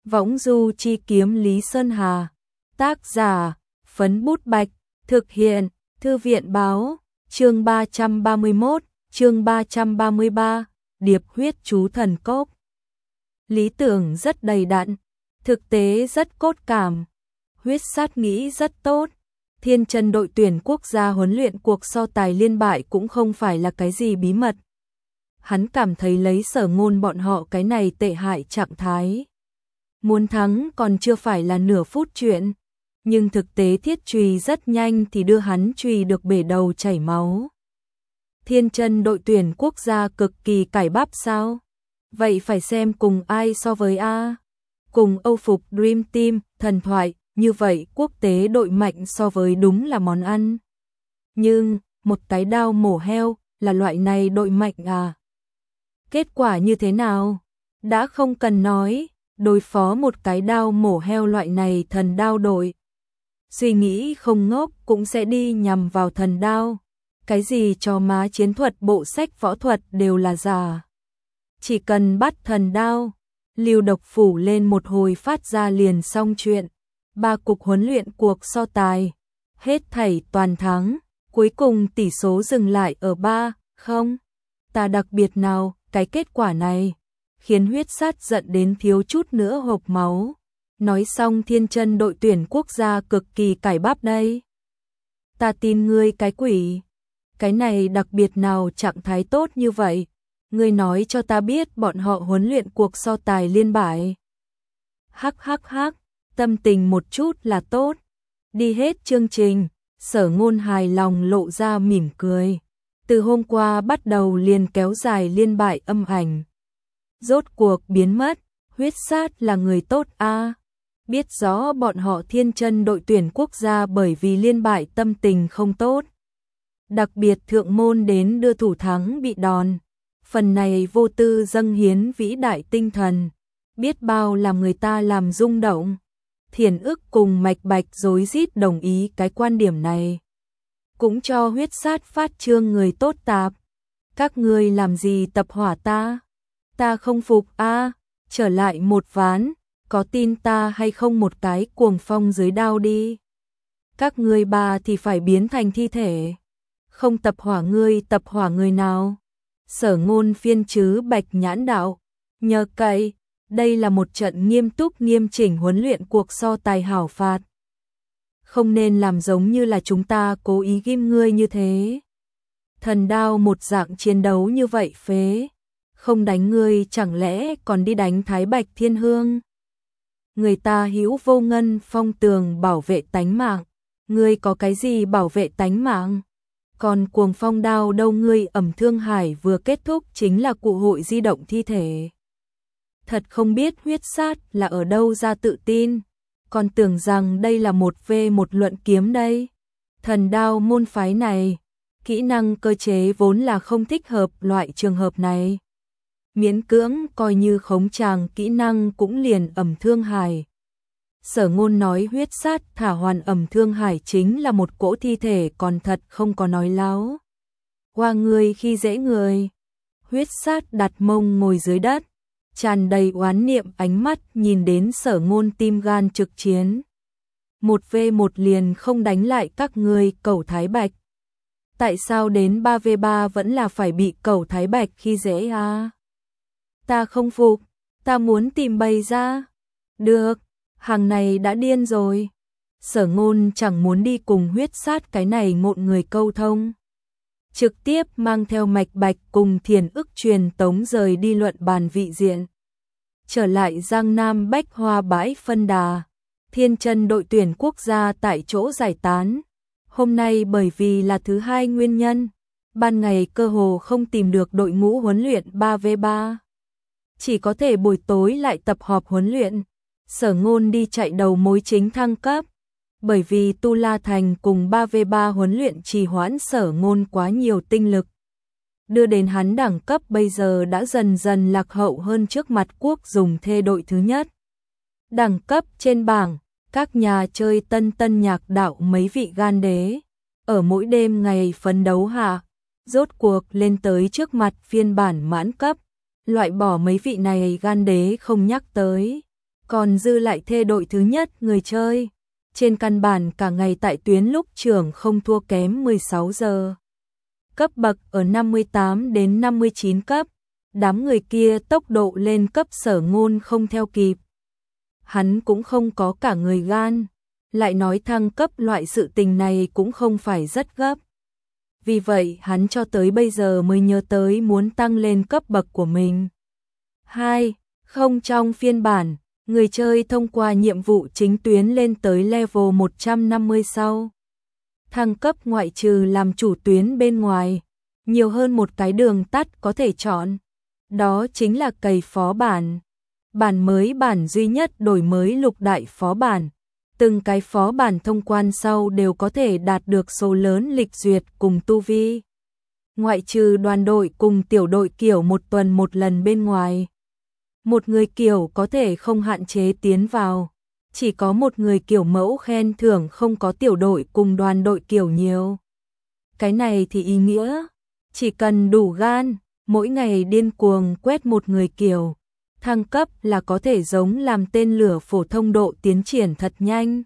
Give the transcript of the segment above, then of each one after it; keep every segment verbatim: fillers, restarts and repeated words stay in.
Võng du chi kiếm Lý Sơn Hà. Tác giả, Phấn Bút Bạch. Thực hiện, Thư viện báo. Chương ba trăm ba mươi mốt, chương ba trăm ba mươi ba, Điệp huyết chú thần cốc. Lý tưởng rất đầy đặn, thực tế rất cốt cảm. Huyết sát nghĩ rất tốt. Thiên Chân đội tuyển quốc gia huấn luyện cuộc so tài liên bại cũng không phải là cái gì bí mật. Hắn cảm thấy lấy Sở Ngôn bọn họ cái này tệ hại trạng thái, muốn thắng còn chưa phải là nửa phút chuyện, nhưng thực tế thiết chùy rất nhanh thì đưa hắn chùy được bể đầu chảy máu. Thiên Chân đội tuyển quốc gia cực kỳ cải bắp sao? Vậy phải xem cùng ai so với A. Cùng Âu phục Dream Team, thần thoại, như vậy quốc tế đội mạnh so với đúng là món ăn. Nhưng, một cái đao mổ heo, là loại này đội mạnh à? Kết quả như thế nào? Đã không cần nói, đối phó một cái đao mổ heo loại này thần đao đội. Suy nghĩ không ngốc cũng sẽ đi nhằm vào thần đao. Cái gì cho má chiến thuật bộ sách võ thuật đều là giả. Chỉ cần bắt thần đao, Lưu Độc phủ lên một hồi phát ra liền xong chuyện. Ba cục huấn luyện cuộc so tài, hết thảy toàn thắng, cuối cùng tỷ số dừng lại ở ba không. Ta đặc biệt nào, cái kết quả này khiến huyết sát giận đến thiếu chút nữa hộc máu. Nói xong Thiên Chân đội tuyển quốc gia cực kỳ cải bắp đây. Ta tin ngươi cái quỷ. Cái này đặc biệt nào trạng thái tốt như vậy? Ngươi nói cho ta biết bọn họ huấn luyện cuộc so tài liên bại. Hắc hắc hắc, tâm tình một chút là tốt. Đi hết chương trình, Sở Ngôn hài lòng lộ ra mỉm cười. Từ hôm qua bắt đầu liền kéo dài liên bại âm ảnh. Rốt cuộc biến mất, huyết sát là người tốt a. À. Biết rõ bọn họ Thiên Chân đội tuyển quốc gia bởi vì liên bại tâm tình không tốt. Đặc biệt thượng môn đến đưa thủ thắng bị đòn. Phần này vô tư dâng hiến vĩ đại tinh thần. Biết bao làm người ta làm rung động. Thiền ức cùng Mạch Bạch rối rít đồng ý cái quan điểm này. Cũng cho huyết sát phát trương người tốt tạp. Các ngươi làm gì tập hỏa ta? Ta không phục a. À, trở lại một ván, có tin ta hay không một cái cuồng phong dưới đao đi. Các ngươi bà thì phải biến thành thi thể. Không tập hỏa ngươi tập hỏa người nào? Sở Ngôn phiên chứ Bạch Nhãn đạo. Nhờ cậy, đây là một trận nghiêm túc nghiêm chỉnh huấn luyện cuộc so tài hảo phạt. Không nên làm giống như là chúng ta cố ý ghim ngươi như thế. Thần đao một dạng chiến đấu như vậy phế. Không đánh ngươi chẳng lẽ còn đi đánh Thái Bạch Thiên Hương. Người ta hữu vô ngân phong tường bảo vệ tánh mạng. Ngươi có cái gì bảo vệ tánh mạng? Còn cuồng phong đao đâu ngươi ẩm Thương Hải vừa kết thúc chính là cụ hội di động thi thể. Thật không biết huyết sát là ở đâu ra tự tin. Còn tưởng rằng đây là một vs một luận kiếm đây. Thần đao môn phái này, kỹ năng cơ chế vốn là không thích hợp loại trường hợp này. Miễn cưỡng coi như khống tràng kỹ năng cũng liền ẩm Thương Hải. Sở Ngôn nói huyết sát thả hoàn ẩm Thương Hải chính là một cỗ thi thể còn thật không có nói láo. Qua người khi dễ người. Huyết sát đặt mông ngồi dưới đất, tràn đầy oán niệm ánh mắt nhìn đến Sở Ngôn tim gan trực chiến. Một vs một liền không đánh lại các ngươi cẩu Thái Bạch. Tại sao đến ba vs ba vẫn là phải bị cẩu Thái Bạch khi dễ à? Ta không phục, ta muốn tìm bày ra. Được, hàng này đã điên rồi. Sở Ngôn chẳng muốn đi cùng huyết sát cái này ngộn người câu thông. Trực tiếp mang theo Mạch Bạch cùng Thiền ức truyền tống rời đi luận bàn vị diện. Trở lại Giang Nam Bách Hoa bãi phân đà. Thiên Chân đội tuyển quốc gia tại chỗ giải tán. Hôm nay bởi vì là thứ hai nguyên nhân, ban ngày cơ hồ không tìm được đội ngũ huấn luyện ba vs ba. Chỉ có thể buổi tối lại tập họp huấn luyện. Sở Ngôn đi chạy đầu mối chính thăng cấp. Bởi vì Tu La Thành cùng ba vs ba huấn luyện trì hoãn Sở Ngôn quá nhiều tinh lực. Đưa đến hắn đẳng cấp bây giờ đã dần dần lạc hậu hơn trước mặt quốc dùng thê đội thứ nhất. Đẳng cấp trên bảng, các nhà chơi tân tân nhạc đạo mấy vị gan đế. Ở mỗi đêm ngày phấn đấu hạ, rốt cuộc lên tới trước mặt phiên bản mãn cấp. Loại bỏ mấy vị này gan đế không nhắc tới. còn dư lại thê đội thứ nhất người chơi. Trên căn bản cả ngày tại tuyến lúc trưởng không thua kém mười sáu giờ. Cấp bậc ở năm mươi tám đến năm mươi chín cấp, đám người kia tốc độ lên cấp Sở Ngôn không theo kịp. Hắn cũng không có cả người gan, lại nói thăng cấp loại sự tình này cũng không phải rất gấp. Vì vậy hắn cho tới bây giờ mới nhớ tới muốn tăng lên cấp bậc của mình. hai. Không trong phiên bản, người chơi thông qua nhiệm vụ chính tuyến lên tới level một trăm năm mươi sau. Thăng cấp ngoại trừ làm chủ tuyến bên ngoài, nhiều hơn một cái đường tắt có thể chọn. Đó chính là cày phó bản. Bản mới bản duy nhất đổi mới lục đại phó bản. Từng cái phó bản thông quan sau đều có thể đạt được số lớn lịch duyệt cùng tu vi. Ngoại trừ đoàn đội cùng tiểu đội kiểu một tuần một lần bên ngoài. Một người kiểu có thể không hạn chế tiến vào. Chỉ có một người kiểu mẫu khen thưởng không có tiểu đội cùng đoàn đội kiểu nhiều. Cái này thì ý nghĩa. Chỉ cần đủ gan, mỗi ngày điên cuồng quét một người kiểu. Thăng cấp là có thể giống làm tên lửa phổ thông độ tiến triển thật nhanh.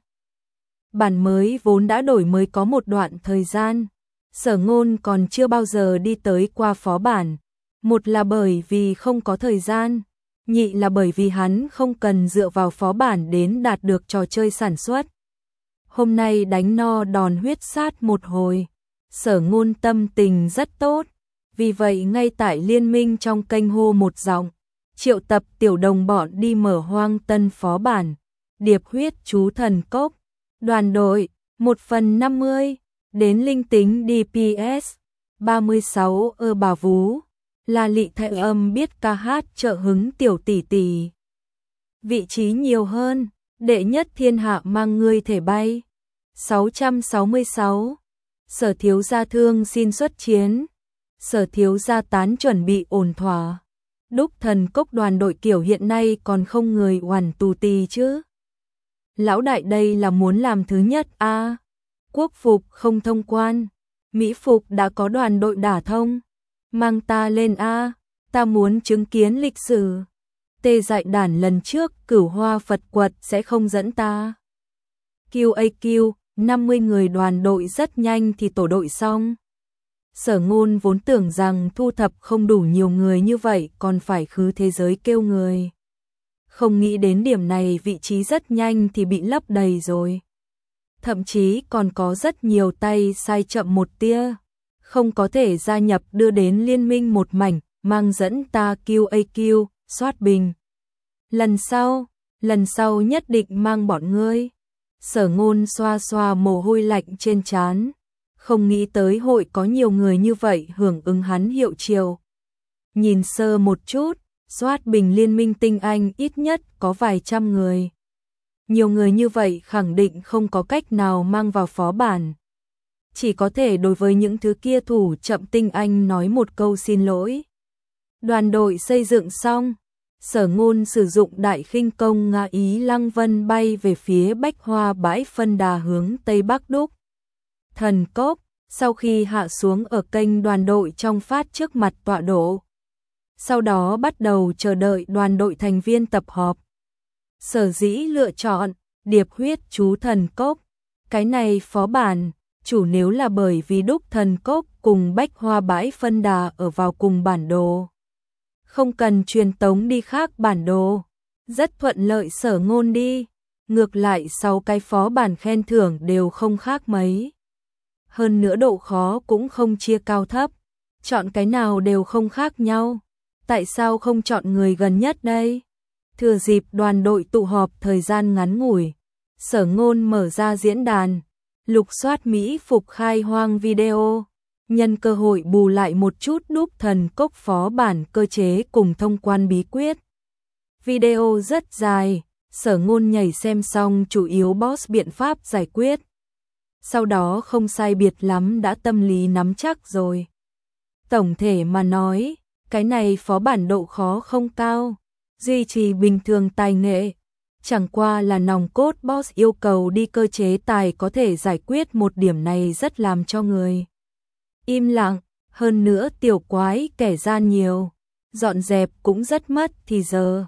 Bản mới vốn đã đổi mới có một đoạn thời gian. Sở Ngôn còn chưa bao giờ đi tới qua phó bản. Một là bởi vì không có thời gian. Nhị là bởi vì hắn không cần dựa vào phó bản đến đạt được trò chơi sản xuất. Hôm nay đánh no đòn huyết sát một hồi. Sở Ngôn tâm tình rất tốt. Vì vậy ngay tại liên minh trong kênh hô một giọng. Triệu tập tiểu đồng bọn đi mở hoang tân phó bản. Điệp huyết chú thần cốc. Đoàn đội, một phần năm mươi. Đến linh tính đê pê ét. ba mươi sáu ơ bà vú. Là Lị Thệ Âm biết ca hát trợ hứng tiểu tỷ tỷ. Vị trí nhiều hơn. Đệ nhất thiên hạ mang ngươi thể bay. sáu trăm sáu mươi sáu. Sở thiếu gia thương xin xuất chiến. Sở thiếu gia tán chuẩn bị ổn thỏa. Đúc thần cốc đoàn đội kiểu hiện nay còn không người oằn tù tì chứ. Lão đại đây là muốn làm thứ nhất a à, quốc phục không thông quan. Mỹ phục đã có đoàn đội đả thông. Mang ta lên a à, ta muốn chứng kiến lịch sử. Tê dại đản lần trước Cửu Hoa Phật Quật sẽ không dẫn ta. quy a quy, năm mươi người đoàn đội rất nhanh thì tổ đội xong. Sở Ngôn vốn tưởng rằng thu thập không đủ nhiều người như vậy còn phải khứ thế giới kêu người. Không nghĩ đến điểm này vị trí rất nhanh thì bị lấp đầy rồi. Thậm chí còn có rất nhiều tay sai chậm một tia. Không có thể gia nhập đưa đến liên minh một mảnh, mang dẫn ta quy a quy, soát bình. Lần sau, lần sau nhất định mang bọn ngươi. Sở Ngôn xoa xoa mồ hôi lạnh trên trán. Không nghĩ tới hội có nhiều người như vậy hưởng ứng hắn hiệu triệu. Nhìn sơ một chút, soát bình liên minh tinh anh ít nhất có vài trăm người. Nhiều người như vậy khẳng định không có cách nào mang vào phó bản. Chỉ có thể đối với những thứ kia thủ chậm tinh anh nói một câu xin lỗi. Đoàn đội xây dựng xong, Sở Ngôn sử dụng đại khinh công Nga Ý Lăng Vân bay về phía Bách Hoa bãi phân đà hướng Tây Bắc Đúc Thần Cốc, sau khi hạ xuống ở kênh đoàn đội trong phát trước mặt tọa độ. Sau đó bắt đầu chờ đợi đoàn đội thành viên tập họp. Sở dĩ lựa chọn Điệp huyết chú thần cốc. Cái này phó bản, chủ nếu là bởi vì Đúc Thần Cốc cùng Bách Hoa bãi phân đà ở vào cùng bản đồ. Không cần truyền tống đi khác bản đồ. Rất thuận lợi Sở Ngôn đi. Ngược lại sau cái phó bản khen thưởng đều không khác mấy. Hơn nữa độ khó cũng không chia cao thấp. Chọn cái nào đều không khác nhau. Tại sao không chọn người gần nhất đây? Thừa dịp đoàn đội tụ họp thời gian ngắn ngủi, Sở Ngôn mở ra diễn đàn, lục soát Mỹ phục khai hoang video, nhân cơ hội bù lại một chút Đúc Thần Cốc phó bản cơ chế cùng thông quan bí quyết. Video rất dài, Sở Ngôn nhảy xem xong chủ yếu boss biện pháp giải quyết. Sau đó không sai biệt lắm đã tâm lý nắm chắc rồi. Tổng thể mà nói, cái này phó bản độ khó không cao, duy trì bình thường tài nghệ. Chẳng qua là nòng cốt boss yêu cầu đi cơ chế tài có thể giải quyết một điểm này rất làm cho người im lặng, hơn nữa tiểu quái kẻ gian nhiều, dọn dẹp cũng rất mất thì giờ.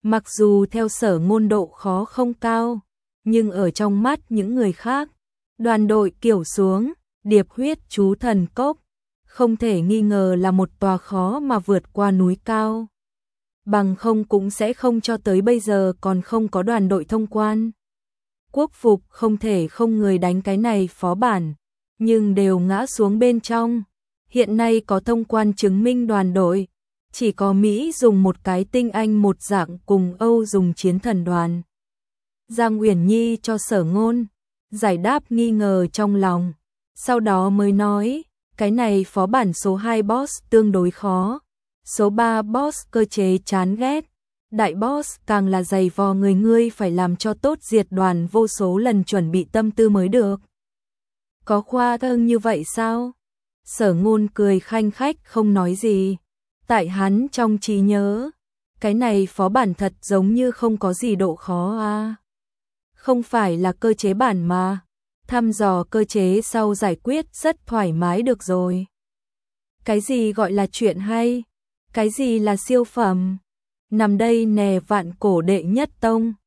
Mặc dù theo Sở Ngôn độ khó không cao, nhưng ở trong mắt những người khác, đoàn đội kiểu xuống, Điệp Huyết Chú Thần Cốc, không thể nghi ngờ là một tòa khó mà vượt qua núi cao. Bằng không cũng sẽ không cho tới bây giờ còn không có đoàn đội thông quan. Quốc phục không thể không người đánh cái này phó bản, nhưng đều ngã xuống bên trong. Hiện nay có thông quan chứng minh đoàn đội, chỉ có Mỹ dùng một cái tinh anh một dạng cùng Âu dùng chiến thần đoàn. Giang Uyển Nhi cho Sở Ngôn giải đáp nghi ngờ trong lòng, sau đó mới nói, cái này phó bản số hai boss tương đối khó, số ba boss cơ chế chán ghét, đại boss càng là dày vò người, ngươi phải làm cho tốt diệt đoàn vô số lần chuẩn bị tâm tư mới được. Có khoa trương như vậy sao? Sở Ngôn cười khanh khách không nói gì. Tại hắn trong trí nhớ, cái này phó bản thật giống như không có gì độ khó à. Không phải là cơ chế bản mà, thăm dò cơ chế sau giải quyết rất thoải mái được rồi. Cái gì gọi là chuyện hay? Cái gì là siêu phẩm? Nằm đây nè vạn cổ đệ nhất tông.